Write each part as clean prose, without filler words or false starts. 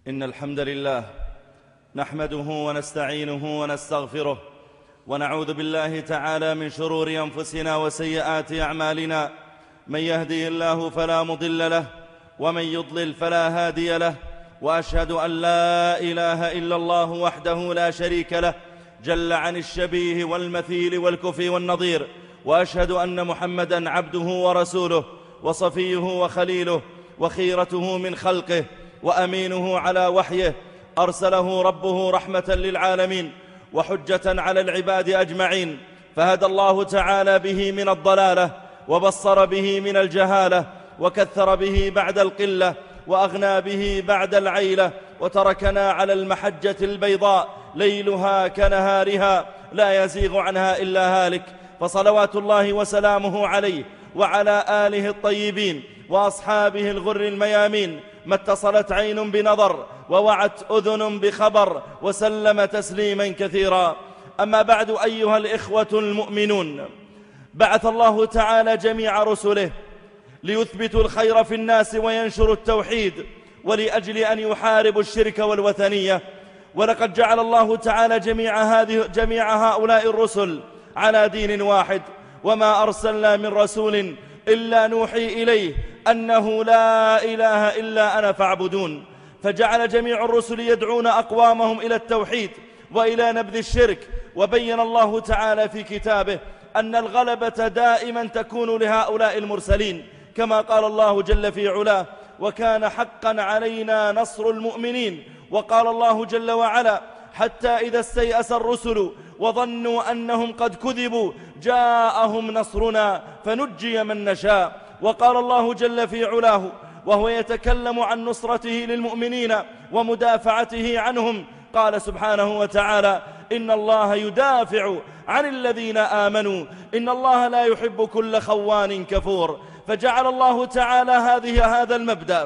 إن الحمد لله نحمده ونستعينه ونستغفره ونعوذ بالله تعالى من شرور أنفسنا وسيئات أعمالنا. من يهدي الله فلا مضل له ومن يضلل فلا هادي له، وأشهد أن لا إله إلا الله وحده لا شريك له جل عن الشبيه والمثيل والكفي والنظير، وأشهد أن محمدًا عبده ورسوله وصفيه وخليله وخيرته من خلقه وأمينه على وحيه، أرسله ربه رحمة للعالمين وحجة على العباد أجمعين، فهدى الله تعالى به من الضلالة وبصر به من الجهالة وكثر به بعد القلة وأغنى به بعد العيلة، وتركنا على المحجة البيضاء ليلها كنهارها لا يزيغ عنها إلا هالك، فصلوات الله وسلامه عليه وعلى آله الطيبين وأصحابه الغر الميامين، ما اتصلت عين بنظر ووعت أذن بخبر، وسلم تسليما كثيرا. أما بعد، أيها الإخوة المؤمنون، بعث الله تعالى جميع رسله ليثبتوا الخير في الناس وينشروا التوحيد، ولأجل أن يحاربوا الشرك والوثنية. ولقد جعل الله تعالى جميع هؤلاء الرسل على دين واحد، وما أرسلنا من رسول إلا نوحي إليه أنه لا إله إلا أنا فاعبدون. فجعل جميع الرسل يدعون أقوامهم إلى التوحيد وإلى نبذ الشرك. وبين الله تعالى في كتابه أن الغلبة دائما تكون لهؤلاء المرسلين، كما قال الله جل في علاه: وكان حقا علينا نصر المؤمنين. وقال الله جل وعلا: حتى إذا استيأس الرسل وظنوا أنهم قد كذبوا جاءهم نصرنا فنجي من نشاء. وقال الله جل في علاه وهو يتكلم عن نصرته للمؤمنين ومدافعته عنهم، قال سبحانه وتعالى: إن الله يدافع عن الذين آمنوا إن الله لا يحب كل خوان كفور. فجعل الله تعالى هذا المبدأ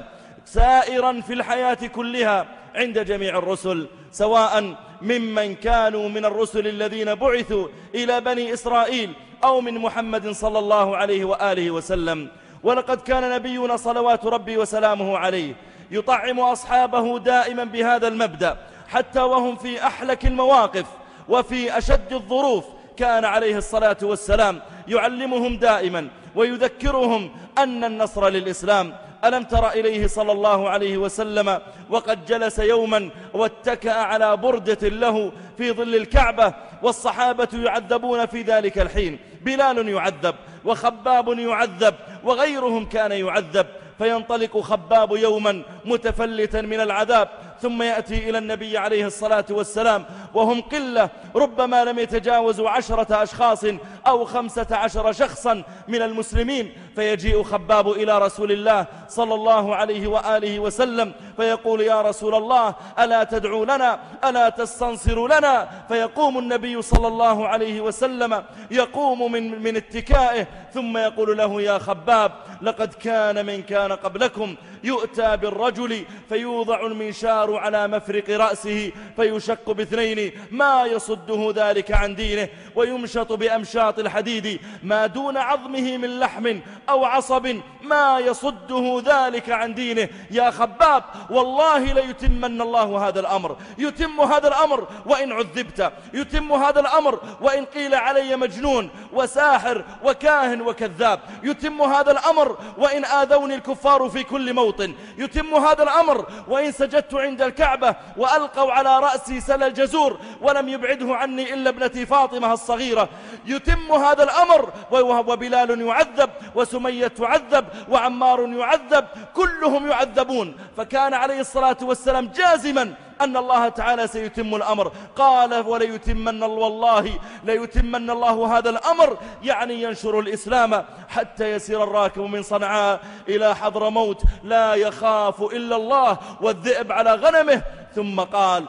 سائرا في الحياة كلها عند جميع الرسل، سواء ممن كانوا من الرسل الذين بعثوا إلى بني إسرائيل أو من محمد صلى الله عليه وآله وسلم. ولقد كان نبينا صلوات ربي وسلامه عليه يطعم أصحابه دائما بهذا المبدأ، حتى وهم في أحلك المواقف وفي أشد الظروف كان عليه الصلاة والسلام يعلمهم دائما ويذكرهم أن النصر للإسلام. ألم تر إليه صلى الله عليه وسلم وقد جلس يوما واتكأ على بردة له في ظل الكعبة، والصحابة يعذبون في ذلك الحين، بلال يعذب وخباب يعذب وغيرهم كان يعذب، فينطلق خباب يوما متفلتا من العذاب، ثم يأتي إلى النبي عليه الصلاة والسلام وهم قلة، ربما لم يتجاوزوا 10 أشخاص أو 15 شخصا من المسلمين، فيجيء خباب إلى رسول الله صلى الله عليه وآله وسلم فيقول: يا رسول الله، ألا تدعو لنا؟ ألا تستنصر لنا؟ فيقوم النبي صلى الله عليه وسلم يقوم من اتكائه ثم يقول له: يا خباب، لقد كان من كان قبلكم يؤتى بالرجل فيوضع المنشار على مفرق رأسه فيشق باثنين ما يصده ذلك عن دينه، ويمشط بأمشاط الحديد ما دون عظمه من لحم أو عصب ما يصده ذلك عن دينه. يا خباب، والله ليتمن الله هذا الأمر، يتم هذا الأمر وإن عذبت، يتم هذا الأمر وإن قيل علي مجنون وساحر وكاهن وكذاب، يتم هذا الأمر وإن آذوني الكفار في كل موطن، يتم هذا الأمر وإن سجدت عند الكعبة وألقوا على رأسي سل الجزور ولم يبعده عني إلا ابنتي فاطمة الصغيرة، يتم هذا الأمر وبلال يعذب وسمية تعذب وعمار يعذب، كلهم يعذبون. فكان عليه الصلاة والسلام جازما أن الله تعالى سيتم الأمر، قال: وليتمن والله ليتمن الله هذا الأمر، يعني ينشر الإسلام حتى يسير الراكب من صنعاء إلى حضرموت لا يخاف إلا الله والذئب على غنمه. ثم قال: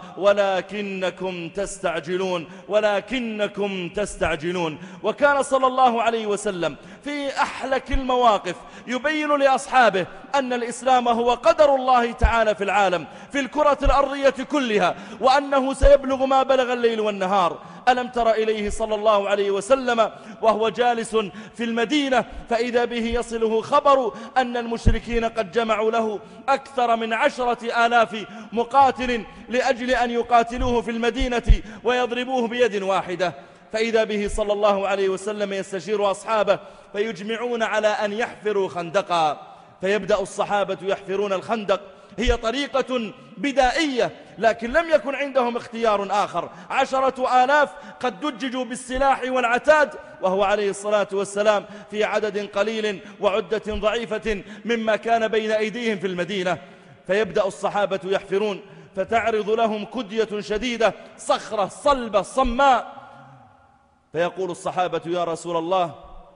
ولكنكم تستعجلون، ولكنكم تستعجلون. وكان صلى الله عليه وسلم في أحلك المواقف يبين لأصحابه أن الإسلام هو قدر الله تعالى في العالم، في الكرة الأرضية كلها، وأنه سيبلغ ما بلغ الليل والنهار. ألم تر إليه صلى الله عليه وسلم وهو جالس في المدينة فإذا به يصله خبر أن المشركين قد جمعوا له أكثر من 10,000 مقاتل لأجل أن يقاتلوه في المدينة ويضربوه بيد واحدة. فإذا به صلى الله عليه وسلم يستشير أصحابه فيجمعون على أن يحفروا خندقا، فيبدأ الصحابة يحفرون الخندق. هي طريقة بدائية، لكن لم يكن عندهم اختيار آخر. 10,000 قد دججوا بالسلاح والعتاد، وهو عليه الصلاة والسلام في عدد قليل وعدة ضعيفة مما كان بين أيديهم في المدينة. فيبدأ الصحابة يحفرون، فتعرض لهم كدية شديدة، صخرة صلبة صماء، فيقول الصحابة: يا رسول الله،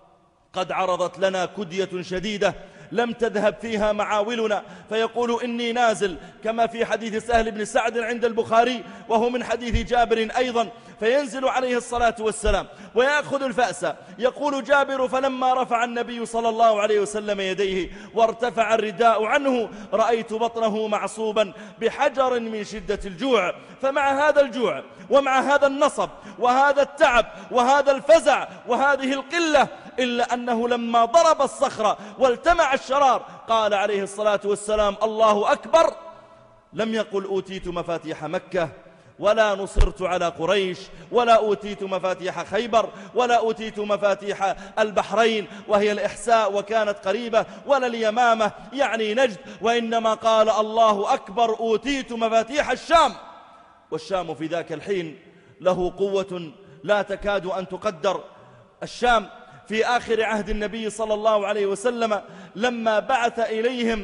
قد عرضت لنا كدية شديدة لم تذهب فيها معاولنا. فيقول: إني نازل، كما في حديث سهل بن سعد عند البخاري وهو من حديث جابر أيضا. فينزل عليه الصلاة والسلام ويأخذ الفأس. يقول جابر: فلما رفع النبي صلى الله عليه وسلم يديه وارتفع الرداء عنه رأيت بطنه معصوبا بحجر من شدة الجوع. فمع هذا الجوع ومع هذا النصب وهذا التعب وهذا الفزع وهذه القلة، إلا أنه لما ضرب الصخرة والتمع الشرار قال عليه الصلاة والسلام: الله أكبر. لم يقل: أوتيت مفاتيح مكة، ولا نصرت على قريش، ولا أوتيت مفاتيح خيبر، ولا أوتيت مفاتيح البحرين وهي الإحساء وكانت قريبة، ولا اليمامة يعني نجد، وإنما قال: الله أكبر، أوتيت مفاتيح الشام. والشام في ذاك الحين له قوة لا تكاد أن تقدر. الشام في آخر عهد النبي صلى الله عليه وسلم لما بعث إليهم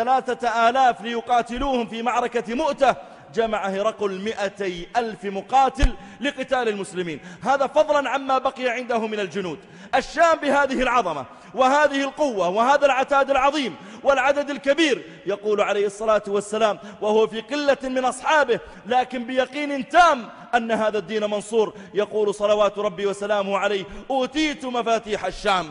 3,000 ليقاتلوهم في معركة مؤتة، جمع هرقل 200,000 مقاتل لقتال المسلمين، هذا فضلا عما بقي عنده من الجنود. الشام بهذه العظمة وهذه القوة وهذا العتاد العظيم والعدد الكبير، يقول عليه الصلاة والسلام وهو في قلة من أصحابه لكن بيقين تام أن هذا الدين منصور، يقول صلوات ربي وسلامه عليه: أوتيت مفاتيح الشام.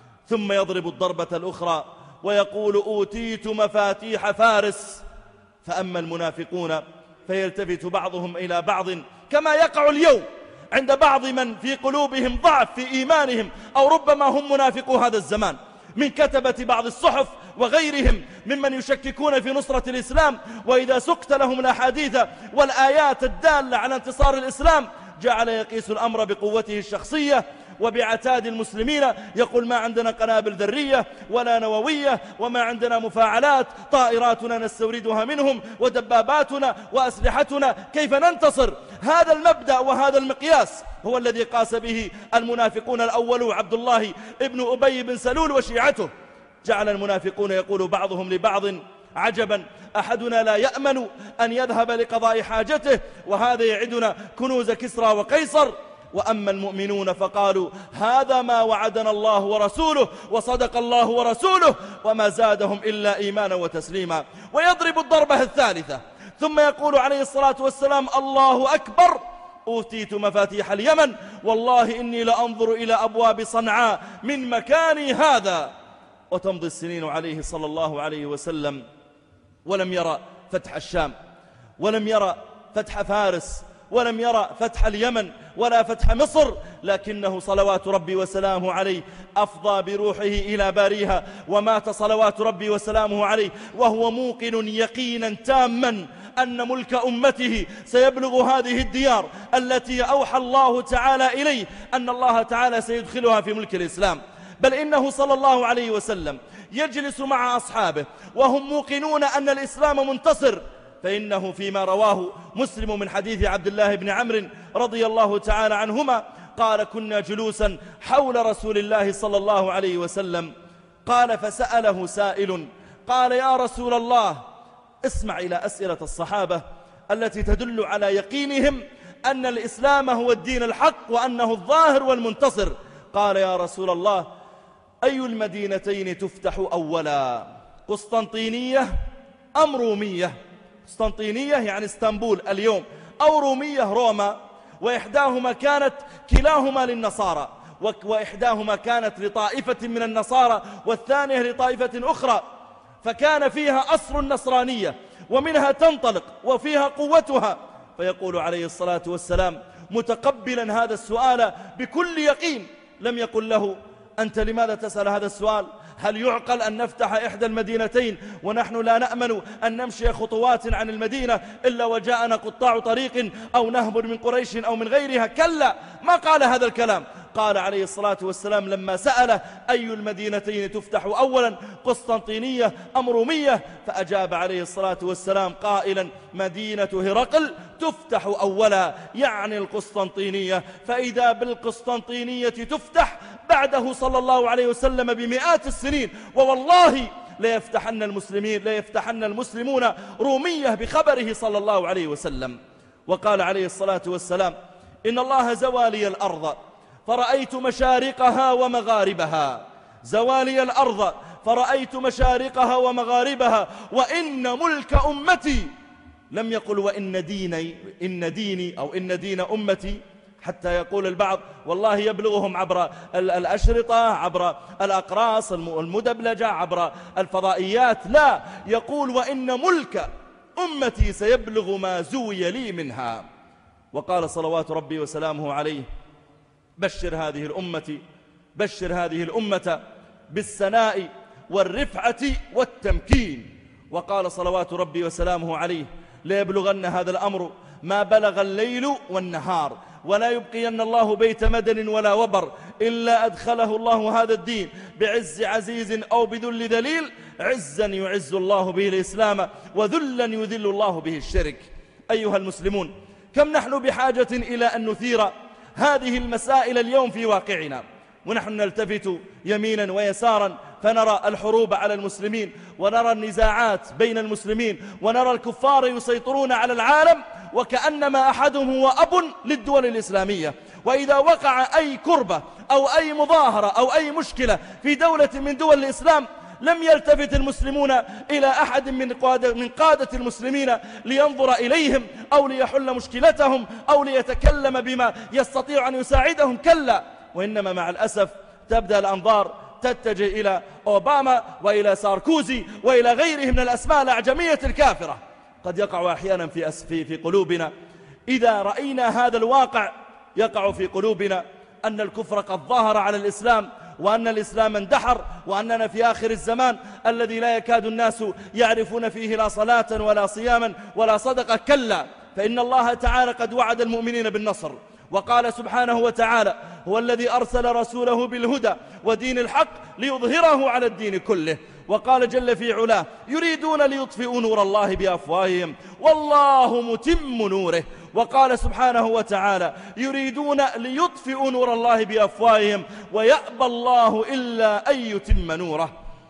ثم يضرب الضربة الأخرى ويقول: أوتيت مفاتيح فارس. فأما المنافقون فيلتفت بعضهم إلى بعض كما يقع اليوم عند بعض من في قلوبهم ضعف في إيمانهم، أو ربما هم منافقو هذا الزمان من كتبة بعض الصحف وغيرهم ممن يشككون في نصرة الإسلام، وإذا سقت لهم الأحاديث والآيات الدالة على انتصار الإسلام جعل يقيس الأمر بقوته الشخصية وبعتاد المسلمين. يقول: ما عندنا قنابل ذرية ولا نووية، وما عندنا مفاعلات، طائراتنا نستوردها منهم ودباباتنا وأسلحتنا، كيف ننتصر؟ هذا المبدأ وهذا المقياس هو الذي قاس به المنافقون الأول عبد الله ابن أبي بن سلول وشيعته. جعل المنافقون يقول بعضهم لبعض: عجبا، أحدنا لا يأمن أن يذهب لقضاء حاجته وهذا يعدنا كنوز كسرى وقيصر. وأما المؤمنون فقالوا: هذا ما وعدنا الله ورسوله وصدق الله ورسوله وما زادهم إلا إيمانا وتسليما. ويضرب الضربة الثالثة ثم يقول عليه الصلاة والسلام: الله أكبر، أوتيت مفاتيح اليمن، والله إني لأنظر إلى أبواب صنعاء من مكاني هذا. وتمضي السنين عليه صلى الله عليه وسلم ولم يرى فتح الشام، ولم يرى فتح فارس، ولم يرى فتح اليمن ولا فتح مصر، لكنه صلوات ربي وسلامه عليه أفضى بروحه إلى باريها ومات صلوات ربي وسلامه عليه وهو موقن يقينا تاما أن ملك أمته سيبلغ هذه الديار التي أوحى الله تعالى إليه أن الله تعالى سيدخلها في ملك الإسلام. بل إنه صلى الله عليه وسلم يجلس مع أصحابه وهم موقنون أن الإسلام منتصر، فإنه فيما رواه مسلم من حديث عبد الله بن عمرو رضي الله تعالى عنهما قال: كنا جلوسا حول رسول الله صلى الله عليه وسلم، قال: فسأله سائل قال: يا رسول الله، اسمع إلى أسئلة الصحابة التي تدل على يقينهم أن الإسلام هو الدين الحق وأنه الظاهر والمنتصر. قال: يا رسول الله، أي المدينتين تفتح أولا، قسطنطينية أم رومية؟ قسطنطينية يعني اسطنبول اليوم، أو رومية روما، وإحداهما كانت كلاهما للنصارى، وإحداهما كانت لطائفة من النصارى والثانية لطائفة أخرى، فكان فيها أصل النصرانية ومنها تنطلق وفيها قوتها. فيقول عليه الصلاة والسلام: متقبلا هذا السؤال بكل يقين، لم يقل له: أنت لماذا تسأل هذا السؤال؟ هل يعقل أن نفتح إحدى المدينتين ونحن لا نأمن أن نمشي خطوات عن المدينة إلا وجاءنا قطاع طريق أو نهب من قريش أو من غيرها؟ كلا، ما قال هذا الكلام. قال عليه الصلاة والسلام لما سأله: أي المدينتين تفتح أولا، قسطنطينية أم رومية؟ فأجاب عليه الصلاة والسلام قائلا: مدينة هرقل تفتح أولا، يعني القسطنطينية. فإذا بالقسطنطينية تفتح بعده صلى الله عليه وسلم بمئات السنين، ووالله ليفتحن المسلمون رومية بخبره صلى الله عليه وسلم. وقال عليه الصلاة والسلام: إن الله زوى لي الأرض فرأيت مشارقها ومغاربها، زوالي الأرض فرأيت مشارقها ومغاربها، وإن ملك أمتي، لم يقل وإن ديني أو إن دين أمتي، حتى يقول البعض والله يبلغهم عبر الأشرطة، عبر الأقراص المدبلجة، عبر الفضائيات. لا، يقول وإن ملك أمتي سيبلغ ما زوي لي منها. وقال صلوات ربي وسلامه عليه: بشر هذه الأمة بالسناء والرفعة والتمكين. وقال صلوات ربي وسلامه عليه: ليبلغن هذا الأمر ما بلغ الليل والنهار، ولا يبقين الله بيت مدن ولا وبر إلا أدخله الله هذا الدين بعز عزيز أو بذل ذليل، عزا يعز الله به الإسلام، وذلا يذل الله به الشرك. أيها المسلمون، كم نحن بحاجة إلى أن نثير هذه المسائل اليوم في واقعنا، ونحن نلتفت يمينا ويسارا فنرى الحروب على المسلمين، ونرى النزاعات بين المسلمين، ونرى الكفار يسيطرون على العالم وكأنما أحدهم هو أب للدول الإسلامية. وإذا وقع أي كربة أو أي مظاهرة أو أي مشكلة في دولة من دول الإسلام لم يلتفت المسلمون إلى أحد من قادة المسلمين لينظر إليهم أو ليحل مشكلتهم أو ليتكلم بما يستطيع أن يساعدهم. كلا، وإنما مع الأسف تبدأ الأنظار تتجه إلى أوباما وإلى ساركوزي وإلى غيرهم من الأسماء الأعجمية الكافرة. قد يقع أحيانا في قلوبنا إذا رأينا هذا الواقع، يقع في قلوبنا أن الكفر قد ظهر على الإسلام، وأن الإسلام اندحر، وأننا في آخر الزمان الذي لا يكاد الناس يعرفون فيه لا صلاة ولا صياما ولا صدقة. كلا، فإن الله تعالى قد وعد المؤمنين بالنصر، وقال سبحانه وتعالى: هو الذي أرسل رسوله بالهدى ودين الحق ليظهره على الدين كله. وقال جل في علاه: يريدون ليطفئوا نور الله بأفواههم والله متم نوره. وقال سبحانه وتعالى: يريدون ليطفئوا نور الله بأفواههم ويأبى الله إلا أن يتم نوره.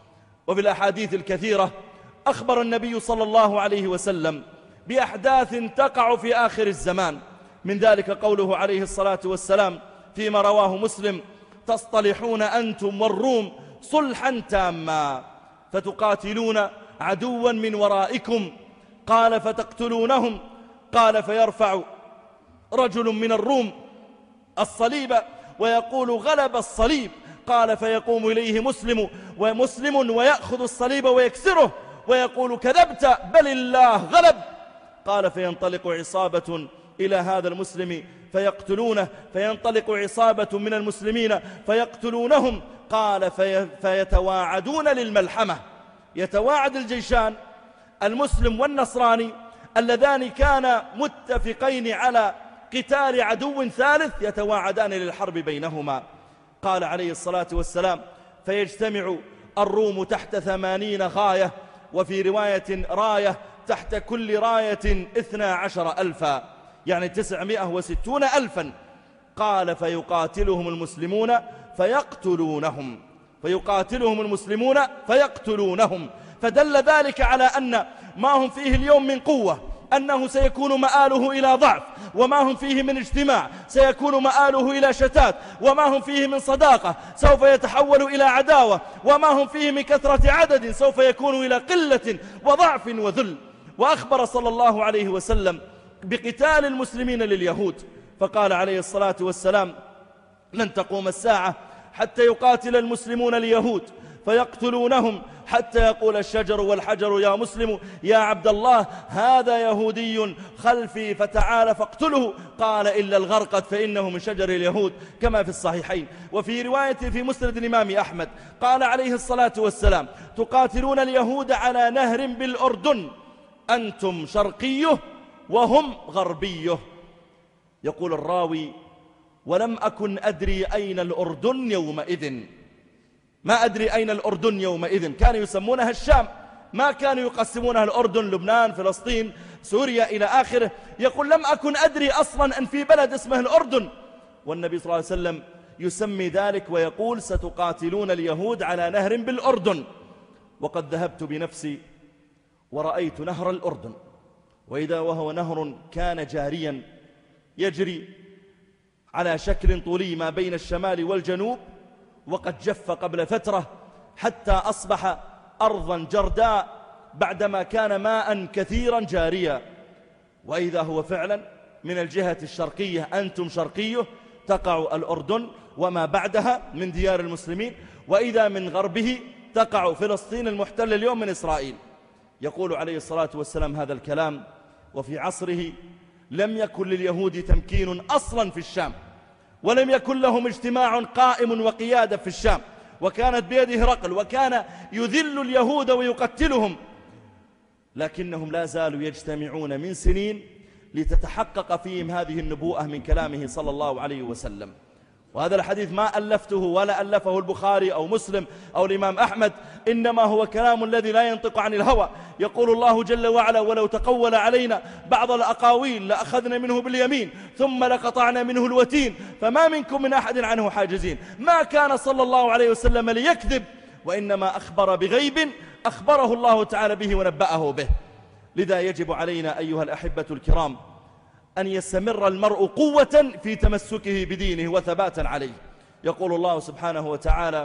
وفي الأحاديث الكثيرة أخبر النبي صلى الله عليه وسلم بأحداث تقع في آخر الزمان، من ذلك قوله عليه الصلاة والسلام فيما رواه مسلم: تصطلحون أنتم والروم صلحا تاما، فتقاتلون عدوا من ورائكم، قال فتقتلونهم، قال فيرفع رجل من الروم الصليب ويقول: غلب الصليب، قال فيقوم إليه مسلم ويأخذ الصليب ويكسره ويقول: كذبت، بل الله غلب، قال فينطلق عصابة إلى هذا المسلم فيقتلونه، فينطلق عصابة من المسلمين فيقتلونهم، قال فيتواعدون للملحمة. يتواعد الجيشان المسلم والنصراني اللذان كانا متفقين على قتال عدو ثالث، يتواعدان للحرب بينهما. قال عليه الصلاة والسلام: فيجتمع الروم تحت 80 غاية، وفي رواية راية، تحت كل راية 12,000، يعني 960,000. قال فيقاتلهم المسلمون فيقتلونهم، فدل ذلك على أن ما هم فيه اليوم من قوة أنه سيكون مآله إلى ضعف، وما هم فيه من اجتماع سيكون مآله إلى شتات، وما هم فيه من صداقة سوف يتحول إلى عداوة، وما هم فيه من كثرة عدد سوف يكون إلى قلة وضعف وذل. وأخبر صلى الله عليه وسلم بقتال المسلمين لليهود، فقال عليه الصلاة والسلام: لن تقوم الساعة حتى يقاتل المسلمون اليهود فيقتلونهم حتى يقول الشجر والحجر يا مسلم يا عبد الله هذا يهودي خلفي فتعال فاقتله، قال إلا الغرقد فإنه من شجر اليهود، كما في الصحيحين. وفي رواية في مسند الإمام أحمد قال عليه الصلاة والسلام تقاتلون اليهود على نهر بالأردن أنتم شرقيه وهم غربيه. يقول الراوي ولم أكن أدري أين الأردن يومئذ، ما أدري أين الأردن يومئذ، كانوا يسمونها الشام، ما كانوا يقسمونها الأردن لبنان فلسطين سوريا إلى آخره. يقول لم أكن أدري أصلا أن في بلد اسمه الأردن، والنبي صلى الله عليه وسلم يسمي ذلك ويقول ستقاتلون اليهود على نهر بالأردن. وقد ذهبت بنفسي ورأيت نهر الأردن، وإذا وهو نهر كان جاريا يجري على شكل طولي ما بين الشمال والجنوب، وقد جف قبل فترة حتى أصبح أرضا جرداء بعدما كان ماء كثيرا جاريا. وإذا هو فعلا من الجهة الشرقية أنتم شرقيه تقع الأردن وما بعدها من ديار المسلمين، وإذا من غربه تقع فلسطين المحتلة اليوم من إسرائيل. يقول عليه الصلاة والسلام هذا الكلام وفي عصره لم يكن لليهود تمكين أصلا في الشام، ولم يكن لهم اجتماع قائم وقيادة في الشام، وكانت بيده هرقل وكان يذل اليهود ويقتلهم، لكنهم لا زالوا يجتمعون من سنين لتتحقق فيهم هذه النبوءة من كلامه صلى الله عليه وسلم. وهذا الحديث ما ألفته ولا ألفه البخاري أو مسلم أو الإمام أحمد، إنما هو كلام الذي لا ينطق عن الهوى. يقول الله جل وعلا ولو تقول علينا بعض الأقاويل لأخذنا منه باليمين ثم لقطعنا منه الوتين فما منكم من أحد عنه حاجزين. ما كان صلى الله عليه وسلم ليكذب، وإنما أخبر بغيب أخبره الله تعالى به ونبأه به. لذا يجب علينا أيها الأحبة الكرام أن يستمر المرء قوة في تمسكه بدينه وثباتا عليه. يقول الله سبحانه وتعالى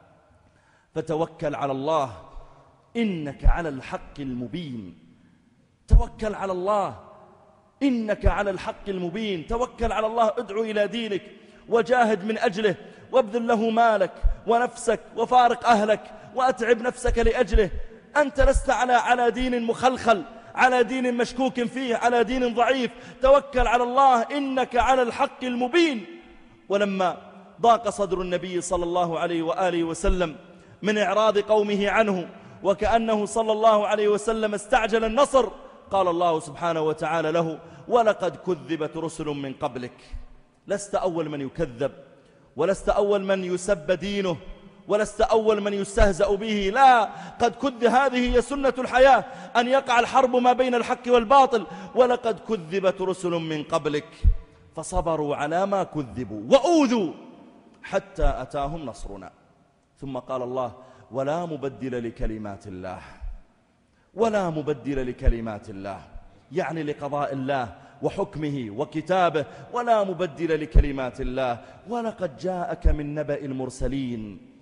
فتوكل على الله إنك على الحق المبين. توكل على الله إنك على الحق المبين. توكل على الله، ادعو إلى دينك وجاهد من أجله وابذل له مالك ونفسك وفارق أهلك وأتعب نفسك لأجله. أنت لست على دين مخلخل، على دين مشكوك فيه، على دين ضعيف. توكل على الله إنك على الحق المبين. ولما ضاق صدر النبي صلى الله عليه وآله وسلم من إعراض قومه عنه وكأنه صلى الله عليه وسلم استعجل النصر، قال الله سبحانه وتعالى له ولقد كذبت رسل من قبلك. لست أول من يكذب، ولست أول من يسب دينه، ولست أول من يستهزأ به. لا، قد كذب، هذه هي سنة الحياة، أن يقع الحرب ما بين الحق والباطل. ولقد كذبت رسل من قبلك فصبروا على ما كذبوا وأوذوا حتى أتاهم نصرنا. ثم قال الله ولا مبدل لكلمات الله، ولا مبدل لكلمات الله، يعني لقضاء الله وحكمه وكتابه، ولا مبدل لكلمات الله. ولقد جاءك من نبأ المرسلين.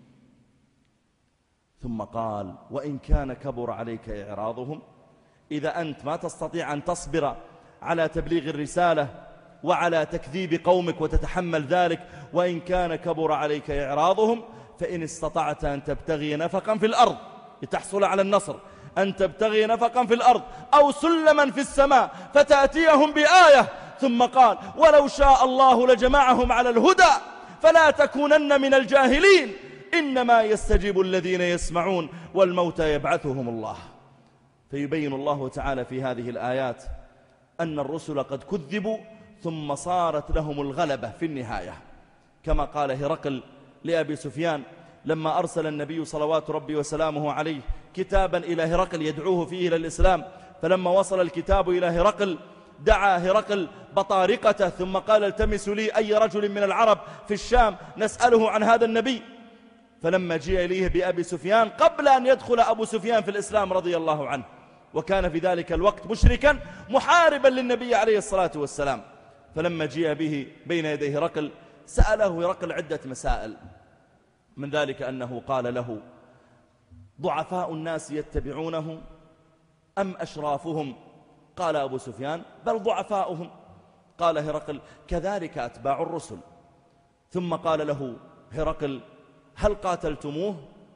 ثم قال وإن كان كبر عليك إعراضهم، إذا أنت ما تستطيع أن تصبر على تبليغ الرسالة وعلى تكذيب قومك وتتحمل ذلك، وإن كان كبر عليك إعراضهم فإن استطعت أن تبتغي نفقا في الأرض لتحصل على النصر، أن تبتغي نفقا في الأرض أو سلما في السماء فتأتيهم بآية. ثم قال ولو شاء الله لجمعهم على الهدى فلا تكونن من الجاهلين، إنما يستجيب الذين يسمعون والموتى يبعثهم الله. فيبين الله تعالى في هذه الآيات أن الرسل قد كذبوا ثم صارت لهم الغلبة في النهاية، كما قال هرقل لأبي سفيان لما أرسل النبي صلوات ربي وسلامه عليه كتابا إلى هرقل يدعوه فيه إلى الإسلام. فلما وصل الكتاب إلى هرقل دعا هرقل بطارقته ثم قال التمسوا لي أي رجل من العرب في الشام نسأله عن هذا النبي. فلما جاء إليه بأبي سفيان قبل أن يدخل أبو سفيان في الإسلام رضي الله عنه، وكان في ذلك الوقت مشركا محاربا للنبي عليه الصلاة والسلام، فلما جاء به بين يدي هرقل سأله هرقل عدة مسائل، من ذلك أنه قال له ضعفاء الناس يتبعونه أم أشرافهم؟ قال أبو سفيان بل ضعفاؤهم. قال هرقل كذلك أتباع الرسل. ثم قال له هرقل هل قاتلتموه؟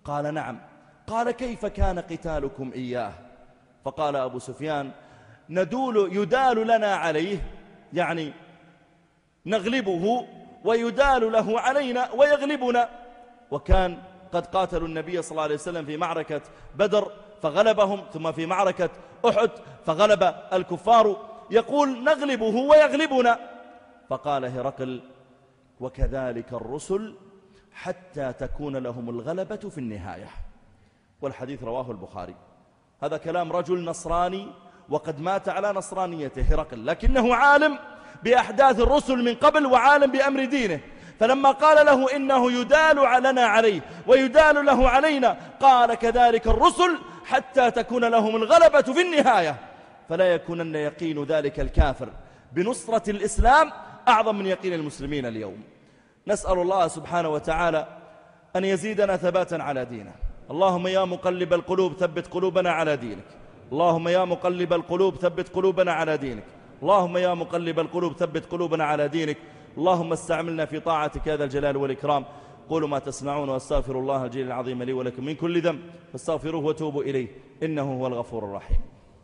قال نعم. قال كيف كان قتالكم إياه؟ فقال أبو سفيان يدال لنا عليه، يعني نغلبه ويدال له علينا ويغلبنا. وكان قد قاتلوا النبي صلى الله عليه وسلم في معركة بدر فغلبهم، ثم في معركة أحد فغلب الكفار، يقول نغلبه ويغلبنا. فقال هرقل وكذلك الرسل حتى تكون لهم الغلبة في النهاية. والحديث رواه البخاري. هذا كلام رجل نصراني وقد مات على نصرانيته هرقل، لكنه عالم بأحداث الرسل من قبل وعالم بأمر دينه. فلما قال له إنه يدال لنا عليه ويدال له علينا، قال كذلك الرسل حتى تكون لهم الغلبة في النهاية. فلا يكونن يقين ذلك الكافر بنصرة الإسلام أعظم من يقين المسلمين اليوم. نسأل الله سبحانه وتعالى أن يزيدنا ثباتا على دينه. اللهم يا مقلب القلوب ثبت قلوبنا على دينك. اللهم يا مقلب القلوب ثبت قلوبنا على دينك. اللهم يا مقلب القلوب ثبت قلوبنا على دينك. اللهم استعملنا في طاعتك هذا الجلال والإكرام. قولوا ما تسمعون واستغفر الله الجليل العظيم لي ولكم من كل ذنب فاستغفروه وتوبوا إليه إنه هو الغفور الرحيم.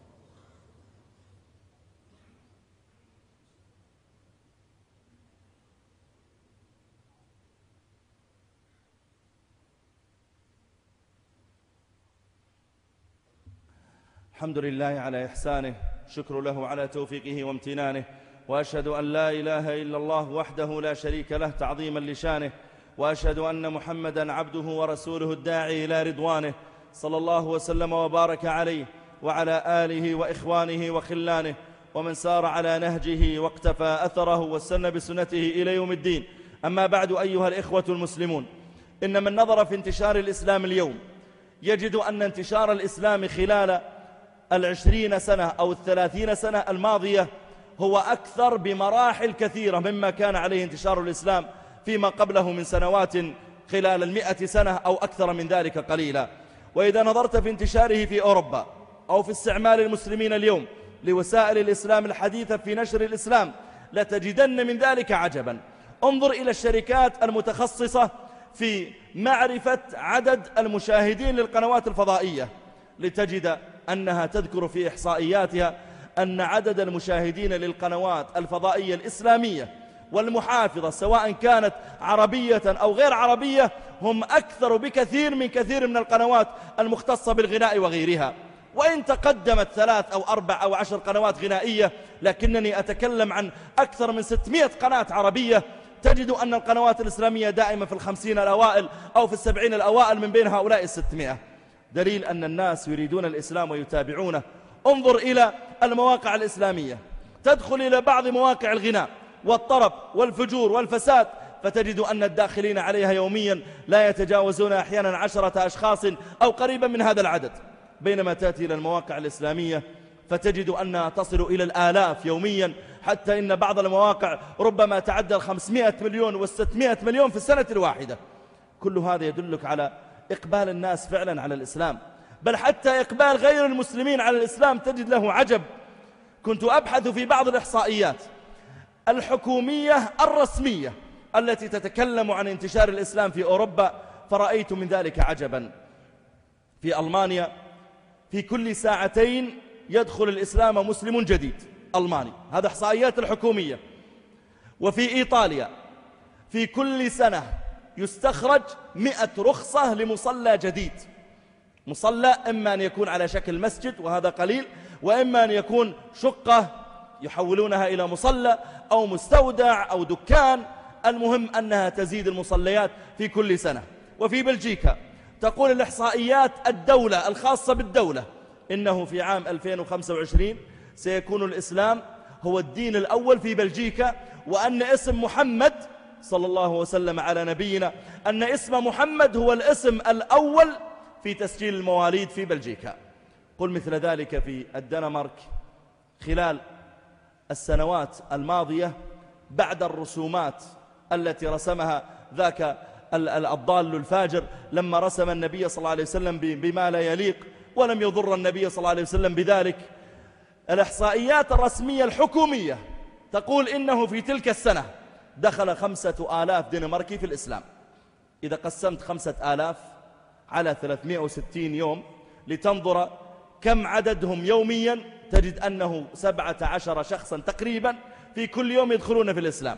الحمد لله على إحسانه، شكر له على توفيقه وامتنانه، وأشهد أن لا إله إلا الله وحده لا شريك له تعظيما لشانه، وأشهد أن محمدا عبده ورسوله الداعي إلى رضوانه، صلى الله وسلم وبارك عليه وعلى آله وإخوانه وخلانه ومن سار على نهجه واقتفى أثره واستنى بسنته إلى يوم الدين. أما بعد أيها الإخوة المسلمون، إن من نظر في انتشار الإسلام اليوم يجد أن انتشار الإسلام خلال 20 سنة أو 30 سنة الماضية هو أكثر بمراحل كثيرة مما كان عليه انتشار الإسلام فيما قبله من سنوات خلال 100 سنة أو أكثر من ذلك قليلا. وإذا نظرت في انتشاره في أوروبا أو في استعمال المسلمين اليوم لوسائل الإسلام الحديثة في نشر الإسلام لتجدن من ذلك عجبا. انظر إلى الشركات المتخصصة في معرفة عدد المشاهدين للقنوات الفضائية لتجد أنها تذكر في إحصائياتها أن عدد المشاهدين للقنوات الفضائية الإسلامية والمحافظة سواء كانت عربية أو غير عربية هم أكثر بكثير من القنوات المختصة بالغناء وغيرها. وإن تقدمت 3 أو 4 أو 10 قنوات غنائية، لكنني أتكلم عن أكثر من 600 قناة عربية. تجد أن القنوات الإسلامية دائما في 50 الأوائل أو في 70 الأوائل من بين هؤلاء 600. دليل أن الناس يريدون الإسلام ويتابعونه. انظر إلى المواقع الإسلامية، تدخل إلى بعض مواقع الغناء والطرب والفجور والفساد، فتجد أن الداخلين عليها يوميا لا يتجاوزون أحيانا 10 أشخاص أو قريبا من هذا العدد. بينما تأتي إلى المواقع الإسلامية فتجد أنها تصل إلى الآلاف يوميا، حتى إن بعض المواقع ربما تعدى 500 مليون و600 مليون في السنة الواحدة. كل هذا يدلك على إقبال الناس فعلا على الإسلام، بل حتى إقبال غير المسلمين على الإسلام تجد له عجب. كنت أبحث في بعض الإحصائيات الحكومية الرسمية التي تتكلم عن انتشار الإسلام في أوروبا، فرأيت من ذلك عجبا. في ألمانيا في كل 2 ساعة يدخل الإسلام مسلم جديد ألماني، هذا إحصائيات الحكومية. وفي إيطاليا في كل سنة يستخرج 100 رخصة لمصلى جديد. مصلى إما أن يكون على شكل مسجد وهذا قليل، وإما أن يكون شقة يحولونها إلى مصلى أو مستودع أو دكان. المهم أنها تزيد المصليات في كل سنة. وفي بلجيكا تقول الإحصائيات الدولة الخاصة بالدولة إنه في عام 2025 سيكون الإسلام هو الدين الأول في بلجيكا، وأن اسم محمد صلى الله وسلم على نبينا أن اسم محمد هو الاسم الأول في تسجيل المواليد في بلجيكا. قل مثل ذلك في الدنمارك خلال السنوات الماضية بعد الرسومات التي رسمها ذاك الضال الفاجر لما رسم النبي صلى الله عليه وسلم بما لا يليق ولم يضر النبي صلى الله عليه وسلم بذلك. الإحصائيات الرسمية الحكومية تقول إنه في تلك السنة دخل 5000 دنماركي في الإسلام. إذا قسمت 5000 على 360 يوم لتنظر كم عددهم يوميا، تجد أنه 17 شخصا تقريبا في كل يوم يدخلون في الإسلام.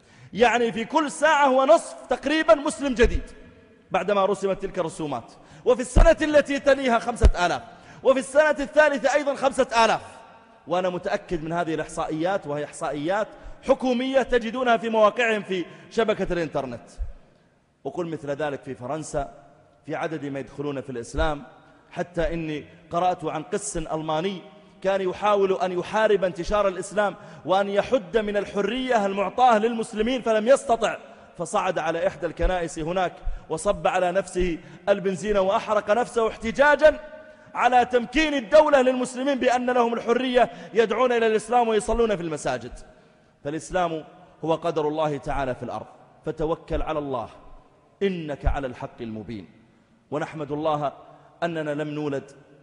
يعني في كل ساعة ونصف تقريبا مسلم جديد بعدما رسمت تلك الرسومات. وفي السنة التي تليها 5000، وفي السنة الثالثة أيضا 5000. وأنا متأكد من هذه الإحصائيات، وهي إحصائيات حكومية تجدونها في مواقعهم في شبكة الإنترنت. وقل مثل ذلك في فرنسا في عدد ما يدخلون في الإسلام، حتى إني قرأت عن قس ألماني كان يحاول أن يحارب انتشار الإسلام وأن يحد من الحرية المعطاة للمسلمين فلم يستطع، فصعد على إحدى الكنائس هناك وصب على نفسه البنزين وأحرق نفسه احتجاجا على تمكين الدولة للمسلمين بأن لهم الحرية يدعون إلى الإسلام ويصلون في المساجد. فالإسلام هو قدر الله تعالى في الأرض، فتوكل على الله إنك على الحق المبين. ونحمد الله أننا لم نولد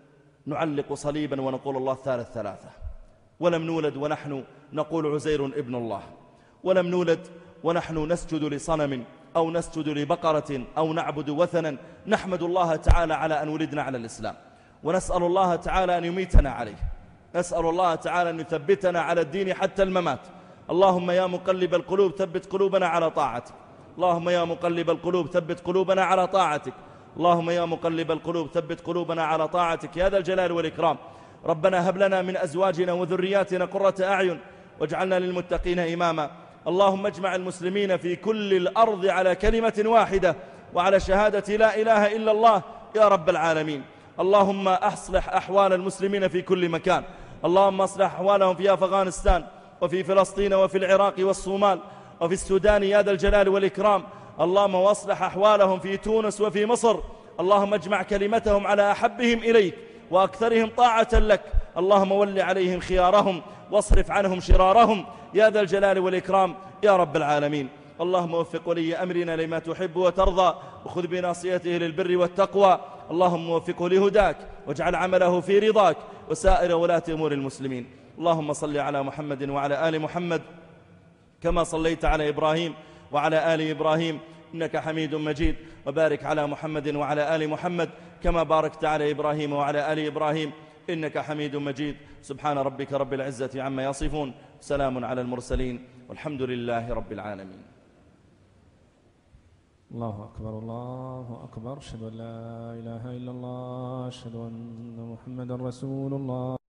نعلق صليبا ونقول الله ثالث ثلاثة، ولم نولد ونحن نقول عزير ابن الله، ولم نولد ونحن نسجد لصنم أو نسجد لبقرة أو نعبد وثنا. نحمد الله تعالى على أن ولدنا على الإسلام، ونسأل الله تعالى أن يميتنا عليه، نسأل الله تعالى أن يثبتنا على الدين حتى الممات. اللهم يا مقلب القلوب ثبت قلوبنا على طاعتك، اللهم يا مقلب القلوب ثبت قلوبنا على طاعتك، اللهم يا مقلب القلوب ثبت قلوبنا على طاعتك يا ذا الجلال والإكرام. ربنا هب لنا من أزواجنا وذرياتنا قرة أعين واجعلنا للمتقين إماما. اللهم اجمع المسلمين في كل الأرض على كلمة واحدة وعلى شهادة لا إله إلا الله يا رب العالمين. اللهم أصلح أحوال المسلمين في كل مكان، اللهم أصلح أحوالهم في أفغانستان وفي فلسطين وفي العراق والصومال وفي السودان يا ذا الجلال والإكرام. اللهم واصلح أحوالهم في تونس وفي مصر. اللهم اجمع كلمتهم على أحبهم إليك وأكثرهم طاعة لك. اللهم ول عليهم خيارهم واصرف عنهم شرارهم يا ذا الجلال والإكرام يا رب العالمين. اللهم وفق ولي أمرنا لما تحب وترضى، وخذ بناصيته للبر والتقوى. اللهم وفقه لهداك واجعل عمله في رضاك وسائر ولاة أمور المسلمين. اللهم صل على محمد وعلى آل محمد كما صليت على إبراهيم وعلى آل إبراهيم إنك حميد مجيد، وبارك على محمد وعلى آل محمد كما باركت على إبراهيم وعلى آل إبراهيم إنك حميد مجيد. سبحان ربك رب العزة عما يصفون، سلام على المرسلين والحمد لله رب العالمين. الله أكبر الله أكبر، أشهد أن لا إله إلا الله، أشهد أن محمدا رسول الله.